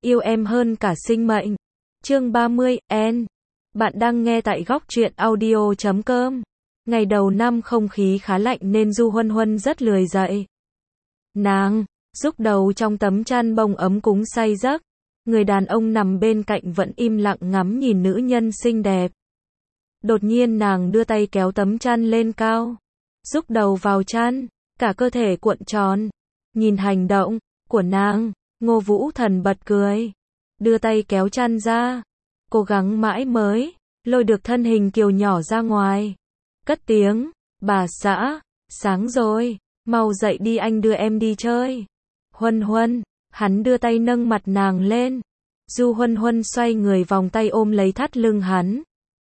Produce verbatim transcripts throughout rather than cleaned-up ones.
yêu em hơn cả sinh mệnh. Chương ba mươi, N. Bạn đang nghe tại góc truyện audio chấm com. Ngày đầu năm không khí khá lạnh nên Du Huân Huân rất lười dậy. Nàng rúc đầu trong tấm chăn bông ấm cúng say giấc. Người đàn ông nằm bên cạnh vẫn im lặng ngắm nhìn nữ nhân xinh đẹp. Đột nhiên nàng đưa tay kéo tấm chăn lên cao, rúc đầu vào chăn, cả cơ thể cuộn tròn. Nhìn hành động của nàng, Ngô Vũ Thần bật cười, đưa tay kéo chăn ra, cố gắng mãi mới lôi được thân hình kiều nhỏ ra ngoài. Cất tiếng, bà xã, sáng rồi, mau dậy đi, anh đưa em đi chơi. Huân Huân, hắn đưa tay nâng mặt nàng lên. Du Huân Huân xoay người vòng tay ôm lấy thắt lưng hắn.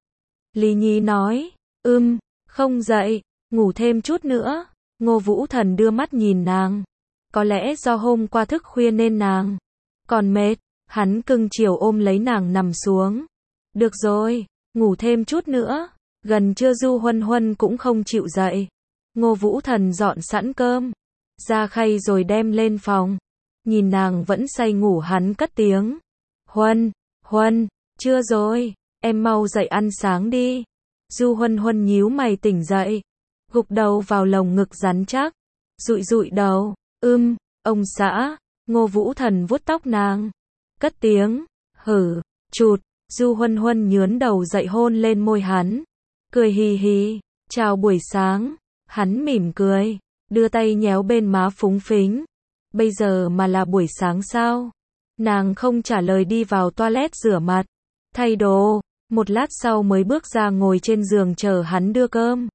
Lý Nhi nói, ưm, không dậy, ngủ thêm chút nữa. Ngô Vũ Thần đưa mắt nhìn nàng. Có lẽ do hôm qua thức khuya nên nàng còn mệt, hắn cưng chiều ôm lấy nàng nằm xuống. Được rồi, ngủ thêm chút nữa. Gần trưa Du Huân Huân cũng không chịu dậy. Ngô Vũ Thần dọn sẵn cơm ra khay rồi đem lên phòng. Nhìn nàng vẫn say ngủ hắn cất tiếng. Huân, Huân, trưa rồi, em mau dậy ăn sáng đi. Du Huân Huân nhíu mày tỉnh dậy, gục đầu vào lồng ngực rắn chắc, dụi dụi đầu, ưm, ông xã. Ngô Vũ Thần vuốt tóc nàng, cất tiếng, hử, chụt. Du Huân Huân nhướn đầu dậy hôn lên môi hắn, cười hì hì, chào buổi sáng. Hắn mỉm cười, đưa tay nhéo bên má phúng phính. Bây giờ mà là buổi sáng sao? Nàng không trả lời đi vào toilet rửa mặt, thay đồ, một lát sau mới bước ra ngồi trên giường chờ hắn đưa cơm.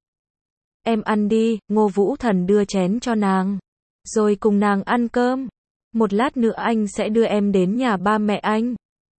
Em ăn đi, Ngô Vũ Thần đưa chén cho nàng, rồi cùng nàng ăn cơm. Một lát nữa anh sẽ đưa em đến nhà ba mẹ anh.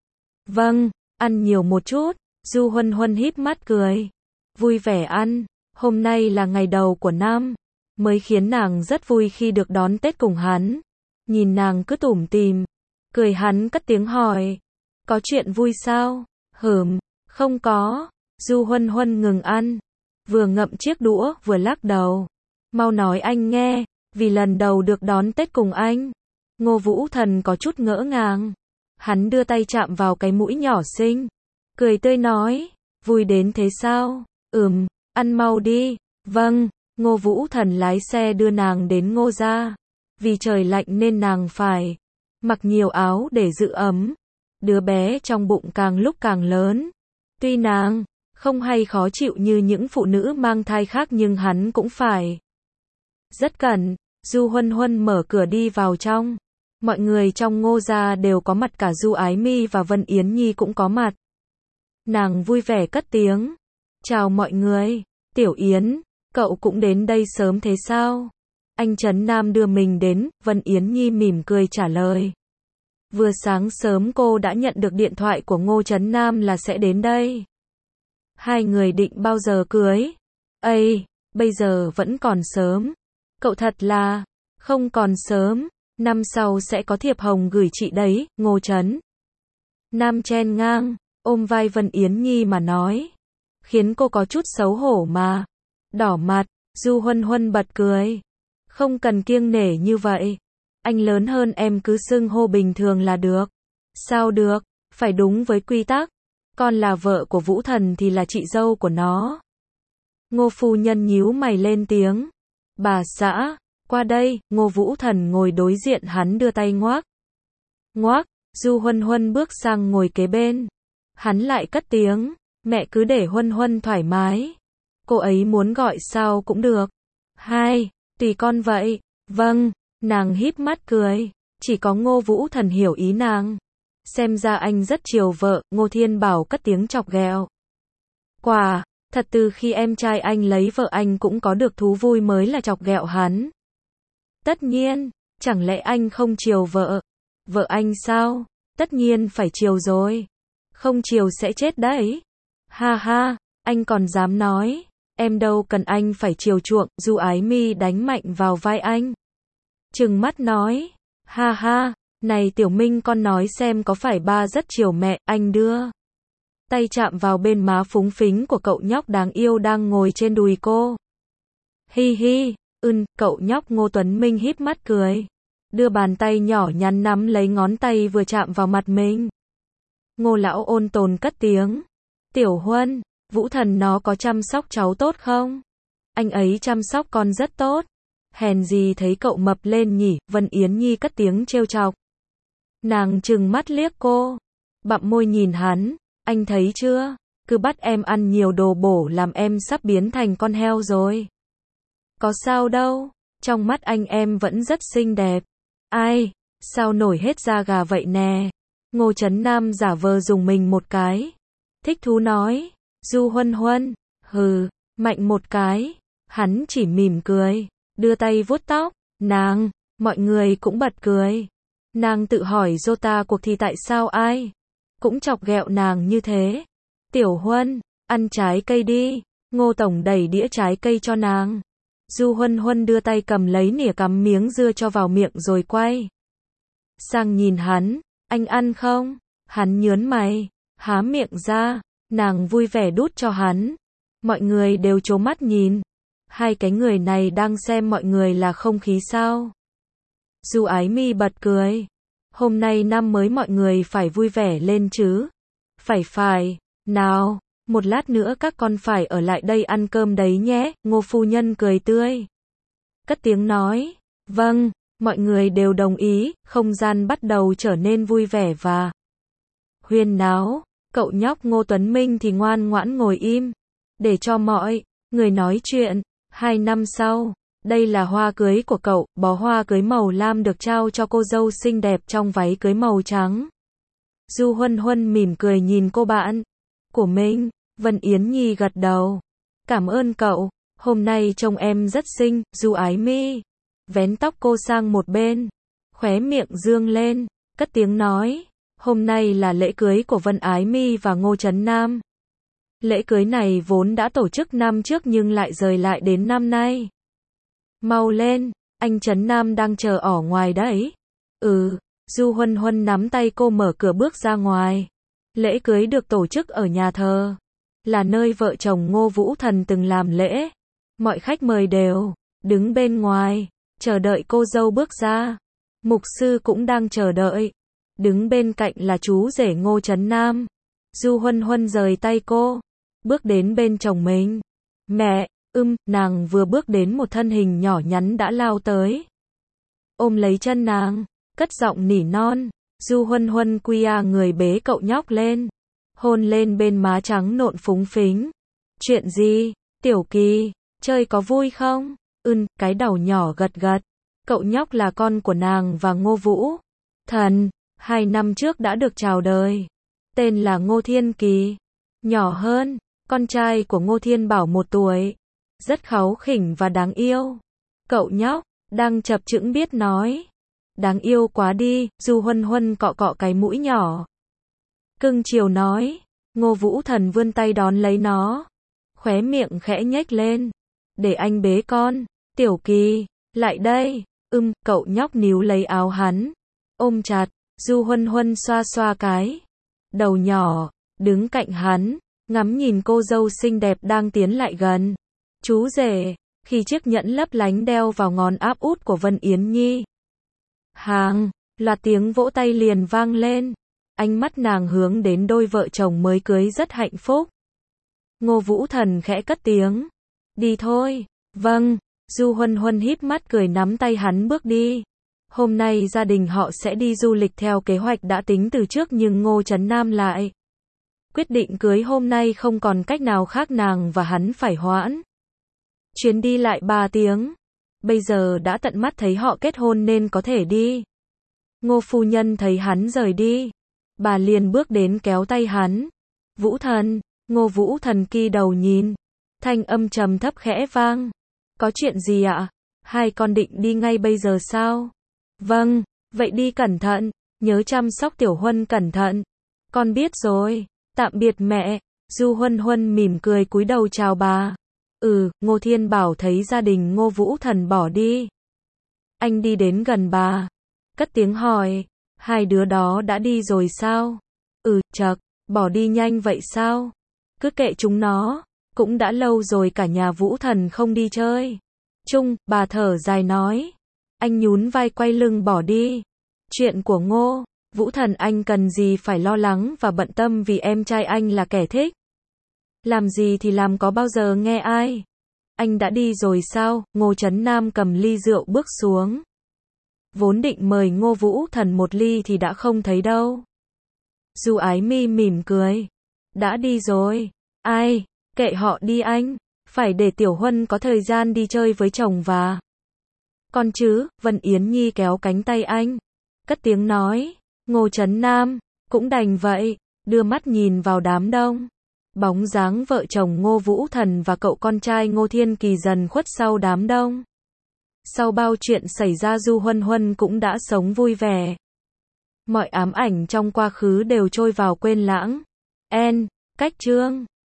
Vâng, ăn nhiều một chút. Du Huân Huân híp mắt cười, vui vẻ ăn. Hôm nay là ngày đầu của năm, mới khiến nàng rất vui khi được đón Tết cùng hắn. Nhìn nàng cứ tủm tỉm, cười hắn cất tiếng hỏi, có chuyện vui sao? Hửm, không có. Du Huân Huân ngừng ăn, vừa ngậm chiếc đũa vừa lắc đầu. Mau nói anh nghe, vì lần đầu được đón Tết cùng anh. Ngô Vũ Thần có chút ngỡ ngàng. Hắn đưa tay chạm vào cái mũi nhỏ xinh, cười tươi nói, vui đến thế sao? Ừm, ăn mau đi. Vâng. Ngô Vũ Thần lái xe đưa nàng đến Ngô gia. Vì trời lạnh nên nàng phải mặc nhiều áo để giữ ấm. Đứa bé trong bụng càng lúc càng lớn. Tuy nàng không hay khó chịu như những phụ nữ mang thai khác nhưng hắn cũng phải rất cẩn. Du Huân Huân mở cửa đi vào trong. Mọi người trong Ngô gia đều có mặt, cả Du Ái Mi và Vân Yến Nhi cũng có mặt. Nàng vui vẻ cất tiếng, chào mọi người. Tiểu Yến, cậu cũng đến đây sớm thế sao? Anh Trấn Nam đưa mình đến. Vân Yến Nhi mỉm cười trả lời. Vừa sáng sớm cô đã nhận được điện thoại của Ngô Trấn Nam là sẽ đến đây. Hai người định bao giờ cưới? Ây, bây giờ vẫn còn sớm. Cậu thật là không còn sớm. Năm sau sẽ có thiệp hồng gửi chị đấy. Ngô Trấn Nam chen ngang, ôm vai Vân Yến Nhi mà nói, khiến cô có chút xấu hổ mà đỏ mặt. Du Huân Huân bật cười. Không cần kiêng nể như vậy. Anh lớn hơn em cứ xưng hô bình thường là được. Sao được, phải đúng với quy tắc. Con là vợ của Vũ Thần thì là chị dâu của nó. Ngô phu nhân nhíu mày lên tiếng. Bà xã, qua đây. Ngô Vũ Thần ngồi đối diện hắn đưa tay ngoác. Ngoác. Du Huân Huân bước sang ngồi kế bên. Hắn lại cất tiếng. Mẹ cứ để Huân Huân thoải mái. Cô ấy muốn gọi sao cũng được. Hai, tùy con vậy. Vâng. Nàng híp mắt cười. Chỉ có Ngô Vũ Thần hiểu ý nàng. Xem ra anh rất chiều vợ. Ngô Thiên Bảo cất tiếng chọc ghẹo. Quả, thật từ khi em trai anh lấy vợ anh cũng có được thú vui mới là chọc ghẹo hắn. Tất nhiên, chẳng lẽ anh không chiều vợ? Vợ anh sao? Tất nhiên phải chiều rồi. Không chiều sẽ chết đấy. Ha ha, anh còn dám nói. Em đâu cần anh phải chiều chuộng. Du Ái Mi đánh mạnh vào vai anh, trừng mắt nói. Ha ha, này Tiểu Minh, con nói xem có phải ba rất chiều mẹ? Anh đưa tay chạm vào bên má phúng phính của cậu nhóc đáng yêu đang ngồi trên đùi cô. Hi hi, ưn, cậu nhóc Ngô Tuấn Minh híp mắt cười. đưa bàn tay nhỏ nhắn nắm lấy ngón tay vừa chạm vào mặt mình. Ngô lão ôn tồn cất tiếng. Tiểu Huân, Vũ Thần nó có chăm sóc cháu tốt không? Anh ấy chăm sóc con rất tốt. Hèn gì thấy cậu mập lên nhỉ, Vân Yến Nhi cất tiếng trêu chọc. Nàng trừng mắt liếc cô, bặm môi nhìn hắn, anh thấy chưa, cứ bắt em ăn nhiều đồ bổ làm em sắp biến thành con heo rồi. Có sao đâu, trong mắt anh em vẫn rất xinh đẹp. Ai, sao nổi hết da gà vậy nè. Ngô Trấn Nam giả vờ dùng mình một cái. Thích thú nói, Du Huân Huân, hừ, mạnh một cái. Hắn chỉ mỉm cười, đưa tay vuốt tóc, nàng, mọi người cũng bật cười. Nàng tự hỏi Jota cuộc thì tại sao ai cũng chọc ghẹo nàng như thế. Tiểu Huân, ăn trái cây đi. Ngô Tổng đẩy đĩa trái cây cho nàng. Du Huân Huân đưa tay cầm lấy nĩa cắm miếng dưa cho vào miệng rồi quay sang nhìn hắn, anh ăn không? Hắn nhớn mày, há miệng ra, nàng vui vẻ đút cho hắn. Mọi người đều trố mắt nhìn. Hai cái người này đang xem mọi người là không khí sao? Du Ái Mi bật cười. Hôm nay năm mới mọi người phải vui vẻ lên chứ. Phải phải, nào, một lát nữa các con phải ở lại đây ăn cơm đấy nhé. Ngô phu nhân cười tươi, cất tiếng nói. Vâng, mọi người đều đồng ý. Không gian bắt đầu trở nên vui vẻ và huyên náo. Cậu nhóc Ngô Tuấn Minh thì ngoan ngoãn ngồi im, để cho mọi người nói chuyện. Hai năm sau, đây là hoa cưới của cậu. Bó hoa cưới màu lam được trao cho cô dâu xinh đẹp trong váy cưới màu trắng. Du Huân Huân mỉm cười nhìn cô bạn của mình. Vân Yến Nhi gật đầu. Cảm ơn cậu, hôm nay trông em rất xinh. Du Ái Mi vén tóc cô sang một bên, khóe miệng dương lên, cất tiếng nói. Hôm nay là lễ cưới của Vân Ái Mi và Ngô Trấn Nam. Lễ cưới này vốn đã tổ chức năm trước nhưng lại rời lại đến năm nay. Mau lên, anh Trấn Nam đang chờ ở ngoài đấy. Ừ, Du Huân Huân nắm tay cô mở cửa bước ra ngoài. Lễ cưới được tổ chức ở nhà thờ, là nơi vợ chồng Ngô Vũ Thần từng làm lễ. Mọi khách mời đều đứng bên ngoài, chờ đợi cô dâu bước ra. Mục sư cũng đang chờ đợi. Đứng bên cạnh là chú rể Ngô Trấn Nam. Du Huân Huân rời tay cô, bước đến bên chồng mình. Mẹ, ưm, nàng vừa bước đến một thân hình nhỏ nhắn đã lao tới. Ôm lấy chân nàng, cất giọng nỉ non. Du Huân Huân quia người bế cậu nhóc lên, hôn lên bên má trắng nộn phúng phính. Chuyện gì, Tiểu Kỳ, chơi có vui không? Ưm, cái đầu nhỏ gật gật. Cậu nhóc là con của nàng và Ngô Vũ Thần, hai năm trước đã được chào đời. Tên là Ngô Thiên Kỳ. Nhỏ hơn, con trai của Ngô Thiên Bảo một tuổi. Rất kháu khỉnh và đáng yêu. Cậu nhóc, đang chập chững biết nói. Đáng yêu quá đi. Du Huân Huân cọ cọ cái mũi nhỏ, cưng chiều nói. Ngô Vũ Thần vươn tay đón lấy nó, khóe miệng khẽ nhếch lên. Để anh bế con. Tiểu Kỳ, lại đây. Ưm, cậu nhóc níu lấy áo hắn, ôm chặt. Du Huân Huân xoa xoa cái đầu nhỏ, đứng cạnh hắn, ngắm nhìn cô dâu xinh đẹp đang tiến lại gần. Chú rể, khi chiếc nhẫn lấp lánh đeo vào ngón áp út của Vân Yến Nhi. Hàng, loạt tiếng vỗ tay liền vang lên. Ánh mắt nàng hướng đến đôi vợ chồng mới cưới rất hạnh phúc. Ngô Vũ Thần khẽ cất tiếng. Đi thôi. Vâng. Du Huân Huân híp mắt cười nắm tay hắn bước đi. Hôm nay gia đình họ sẽ đi du lịch theo kế hoạch đã tính từ trước nhưng Ngô Trấn Nam lại quyết định cưới hôm nay, không còn cách nào khác, nàng và hắn phải hoãn chuyến đi lại ba tiếng. Bây giờ đã tận mắt thấy họ kết hôn nên có thể đi. Ngô phu nhân thấy hắn rời đi, bà liền bước đến kéo tay hắn. Vũ Thần. Ngô Vũ Thần kỳ đầu nhìn, thanh âm trầm thấp khẽ vang. Có chuyện gì ạ? Hai con định đi ngay bây giờ sao? Vâng, vậy đi cẩn thận, nhớ chăm sóc Tiểu Huân cẩn thận. Con biết rồi, tạm biệt mẹ. Du Huân Huân mỉm cười cúi đầu chào bà. Ừ, Ngô Thiên Bảo thấy gia đình Ngô Vũ Thần bỏ đi. Anh đi đến gần bà, cất tiếng hỏi, hai đứa đó đã đi rồi sao? Ừ, chậc, bỏ đi nhanh vậy sao? Cứ kệ chúng nó, cũng đã lâu rồi cả nhà Vũ Thần không đi chơi chung. Bà thở dài nói, Anh nhún vai quay lưng bỏ đi. Chuyện của Ngô Vũ Thần anh cần gì phải lo lắng và bận tâm vì em trai anh là kẻ thích. Làm gì thì làm, có bao giờ nghe ai. Anh đã đi rồi sao? Ngô Trấn Nam cầm ly rượu bước xuống. Vốn định mời Ngô Vũ Thần một ly thì đã không thấy đâu. Du Ái Mi mỉm cười. Đã đi rồi. Ai? Kệ họ đi anh. Phải để Tiểu Huân có thời gian đi chơi với chồng và con chứ. Vân Yến Nhi kéo cánh tay anh. Cất tiếng nói. Ngô Trấn Nam. Cũng đành vậy. Đưa mắt nhìn vào đám đông. Bóng dáng vợ chồng Ngô Vũ Thần và cậu con trai Ngô Thiên Kỳ dần khuất sau đám đông. Sau bao chuyện xảy ra, Du Huân Huân cũng đã sống vui vẻ. Mọi ám ảnh trong quá khứ đều trôi vào quên lãng. En, cách chương